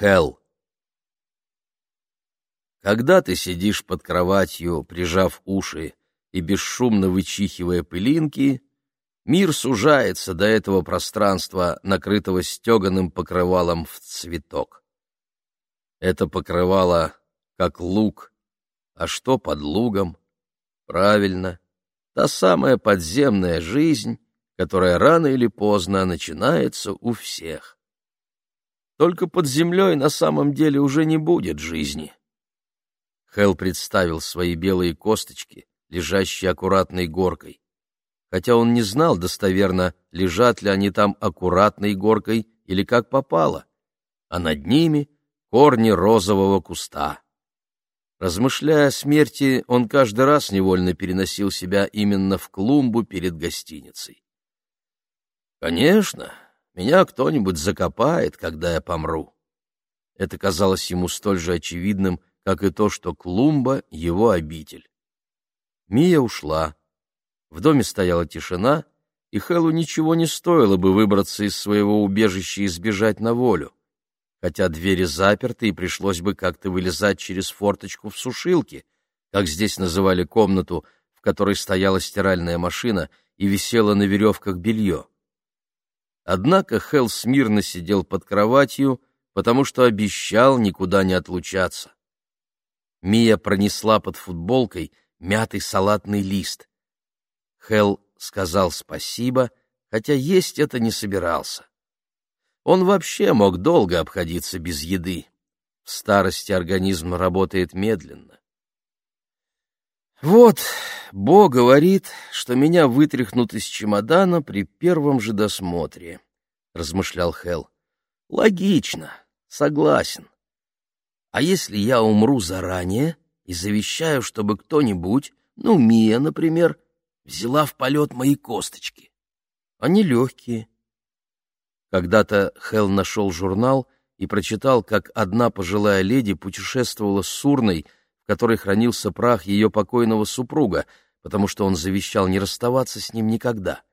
Хелл. Когда ты сидишь под кроватью, прижав уши и бесшумно вычихивая пылинки, мир сужается до этого пространства, накрытого стеганым покрывалом в цветок. Это покрывало как луг, а что под лугом? Правильно, та самая подземная жизнь, которая рано или поздно начинается у всех. Только под землей на самом деле уже не будет жизни. Хелл представил свои белые косточки, лежащие аккуратной горкой. Хотя он не знал достоверно, лежат ли они там аккуратной горкой или как попало, а над ними корни розового куста. Размышляя о смерти, он каждый раз невольно переносил себя именно в клумбу перед гостиницей. Конечно, меня кто-нибудь закопает, когда я помру. Это казалось ему столь же очевидным, как и то, что клумба — его обитель. Мия ушла. В доме стояла тишина, и Хеллу ничего не стоило бы выбраться из своего убежища и сбежать на волю. Хотя двери заперты, и пришлось бы как-то вылезать через форточку в сушилке, как здесь называли комнату, в которой стояла стиральная машина и висело на веревках белье. Однако Хелл смирно сидел под кроватью, потому что обещал никуда не отлучаться. Мия пронесла под футболкой мятый салатный лист. Хелл сказал спасибо, хотя есть это не собирался. Он вообще мог долго обходиться без еды. В старости организм работает медленно. «Вот, Бо говорит, что меня вытряхнут из чемодана при первом же досмотре», — размышлял Хелл. «Логично, согласен. А если я умру заранее и завещаю, чтобы кто-нибудь, Мия, например, взяла в полет мои косточки? Они легкие». Когда-то Хелл нашел журнал и прочитал, как одна пожилая леди путешествовала с урной, в которой хранился прах ее покойного супруга, потому что он завещал не расставаться с ним никогда.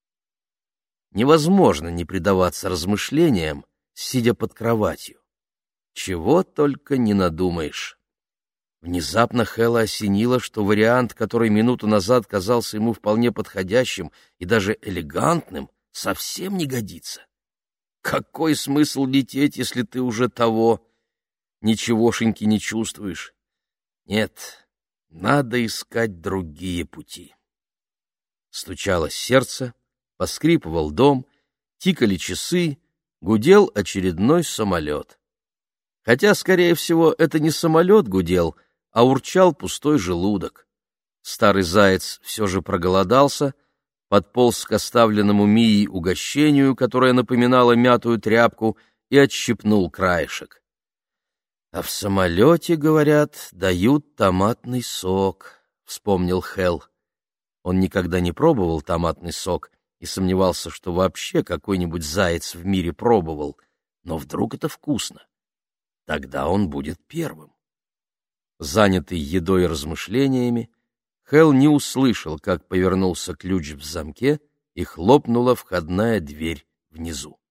Невозможно не предаваться размышлениям, сидя под кроватью. Чего только не надумаешь. Внезапно Хелла осенило, что вариант, который минуту назад казался ему вполне подходящим и даже элегантным, совсем не годится. Какой смысл лететь, если ты уже того ничегошеньки не чувствуешь? Нет, надо искать другие пути. Стучалось сердце, поскрипывал дом, тикали часы, гудел очередной самолет. Хотя, скорее всего, это не самолет гудел, а урчал пустой желудок. Старый заяц все же проголодался, подполз к оставленному Мией угощению, которое напоминало мятую тряпку, и отщипнул краешек. «А в самолете, говорят, дают томатный сок», — вспомнил Хелл. Он никогда не пробовал томатный сок и сомневался, что вообще какой-нибудь заяц в мире пробовал, но вдруг это вкусно. Тогда он будет первым. Занятый едой и размышлениями, Хелл не услышал, как повернулся ключ в замке и хлопнула входная дверь внизу.